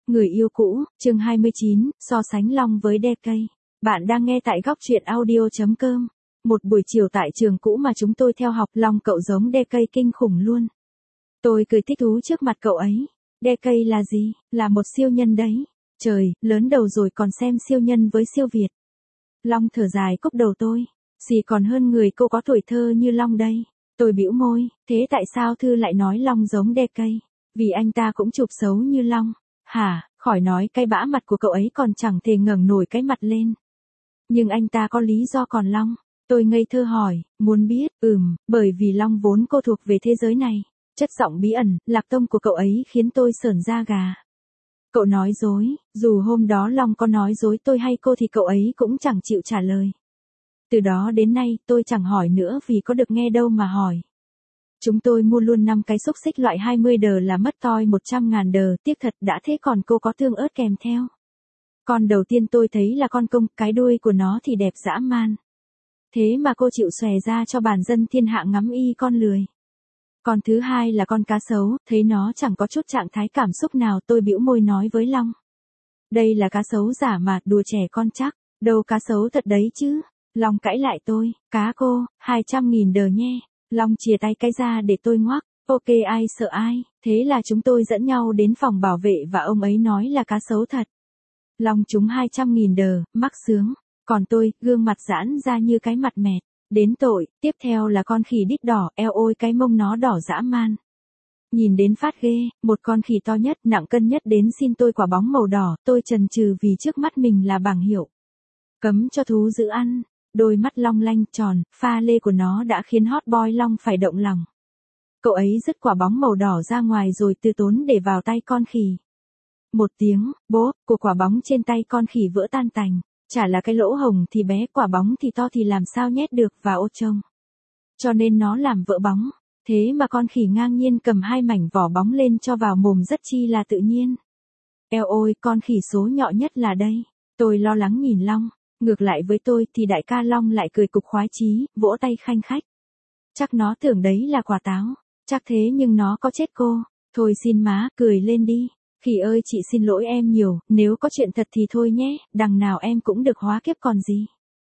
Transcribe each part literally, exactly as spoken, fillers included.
Người yêu cũ, chương hai mươi chín, so sánh Long với đê ca. Bạn đang nghe tại góc truyện audio chấm com. Một buổi chiều tại trường cũ mà chúng tôi theo học, Long cậu giống đê ca kinh khủng luôn. Tôi cười thích thú trước mặt cậu ấy. đê ca là gì? Là một siêu nhân đấy. Trời, lớn đầu rồi còn xem siêu nhân với siêu Việt. Long thở dài cúc đầu tôi. Gì còn hơn người cô có tuổi thơ như Long đây. Tôi bĩu môi, thế tại sao Thư lại nói Long giống đê ca? Vì anh ta cũng chụp xấu như Long. Hả, khỏi nói cái bã mặt của cậu ấy còn chẳng thể ngẩng nổi cái mặt lên. Nhưng anh ta có lý do còn Long. Tôi ngây thơ hỏi, muốn biết, ừm, bởi vì Long vốn cô thuộc về thế giới này. Chất giọng bí ẩn, lạc tông của cậu ấy khiến tôi sởn da gà. Cậu nói dối, dù hôm đó Long có nói dối tôi hay cô thì cậu ấy cũng chẳng chịu trả lời. Từ đó đến nay tôi chẳng hỏi nữa vì có được nghe đâu mà hỏi. Chúng tôi mua luôn năm cái xúc xích loại hai mươi đờ là mất toi một trăm ngàn đờ, tiếc thật đã thế còn cô có tương ớt kèm theo. Con đầu tiên tôi thấy là con công, cái đuôi của nó thì đẹp dã man. Thế mà cô chịu xòe ra cho bản dân thiên hạ ngắm y con lười. Con thứ hai là con cá sấu, thấy nó chẳng có chút trạng thái cảm xúc nào, tôi bĩu môi nói với Long. Đây là cá sấu giả mà, đùa trẻ con chắc, đâu cá sấu thật đấy chứ. Long cãi lại tôi, cá cô, hai trăm nghìn đờ nhé. Long chìa tay cái ra để tôi ngoắc, ok ai sợ ai, thế là chúng tôi dẫn nhau đến phòng bảo vệ và ông ấy nói là cá sấu thật. Long trúng hai trăm nghìn đờ, mắc sướng, còn tôi, gương mặt giãn ra như cái mặt mẹt, đến tội, tiếp theo là con khỉ đít đỏ, eo ôi cái mông nó đỏ dã man. Nhìn đến phát ghê, một con khỉ to nhất, nặng cân nhất đến xin tôi quả bóng màu đỏ, tôi chần chừ vì trước mắt mình là bảng hiệu. Cấm cho thú giữ ăn. Đôi mắt long lanh tròn, pha lê của nó đã khiến hot boy Long phải động lòng. Cậu ấy dứt quả bóng màu đỏ ra ngoài rồi từ tốn để vào tay con khỉ. Một tiếng, bốp, của quả bóng trên tay con khỉ vỡ tan tành. Chả là cái lỗ hồng thì bé, quả bóng thì to thì làm sao nhét được vào ô trông. Cho nên nó làm vỡ bóng. Thế mà con khỉ ngang nhiên cầm hai mảnh vỏ bóng lên cho vào mồm rất chi là tự nhiên. Eo ôi, con khỉ số nhọ nhất là đây. Tôi lo lắng nhìn Long. Ngược lại với tôi thì đại ca Long lại cười cục khoái chí, vỗ tay khanh khách. Chắc nó tưởng đấy là quả táo. Chắc thế nhưng nó có chết cô. Thôi xin má, cười lên đi. Khỉ ơi chị xin lỗi em nhiều, nếu có chuyện thật thì thôi nhé, đằng nào em cũng được hóa kiếp còn gì.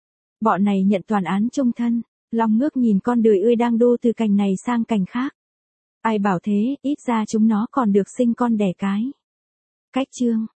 Bọn này nhận toàn án chung thân. Long ngước nhìn con đười ươi đang đô từ cành này sang cành khác. Ai bảo thế, ít ra chúng nó còn được sinh con đẻ cái. Cách chương.